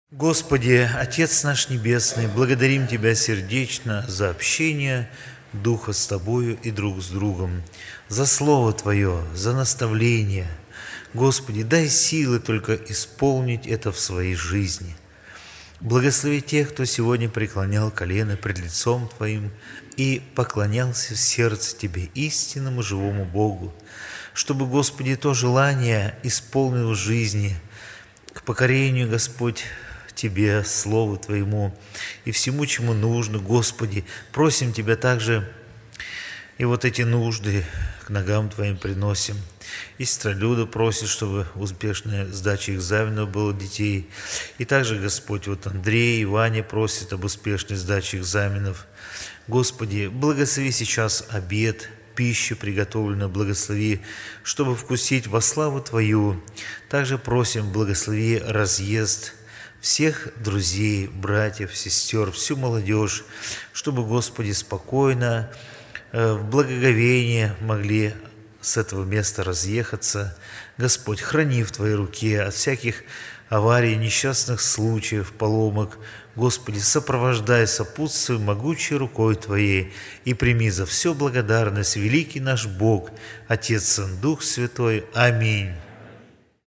Господи, Отец наш Небесный, благодарим Тебя сердечно за общение Духа с Тобою и друг с другом, за Слово Твое, за наставление. Господи, дай силы только исполнить это в своей жизни. Благослови тех, кто сегодня преклонял колено пред лицом Твоим и поклонялся в сердце Тебе, истинному живому Богу, чтобы, Господи, то желание исполнил в жизни к покорению, Господь, Тебе, Слову Твоему и всему, чему нужно, Господи. Просим Тебя также, и вот эти нужды к ногам Твоим приносим. И сестра Люда просит, чтобы успешная сдача экзаменов была детей. И также, Господь, вот Андрей и Ваня просят об успешной сдаче экзаменов. Господи, благослови сейчас обед, пищу приготовленную, благослови, чтобы вкусить во славу Твою. Также просим, благослови разъезд всех друзей, братьев, сестер, всю молодежь, чтобы, Господи, спокойно, в благоговении могли с этого места разъехаться. Господь, храни в Твоей руке от всяких аварий, несчастных случаев, поломок. Господи, сопровождай, сопутствуй могучей рукой Твоей и прими за все благодарность, великий наш Бог, Отец, Сын, Дух Святой. Аминь.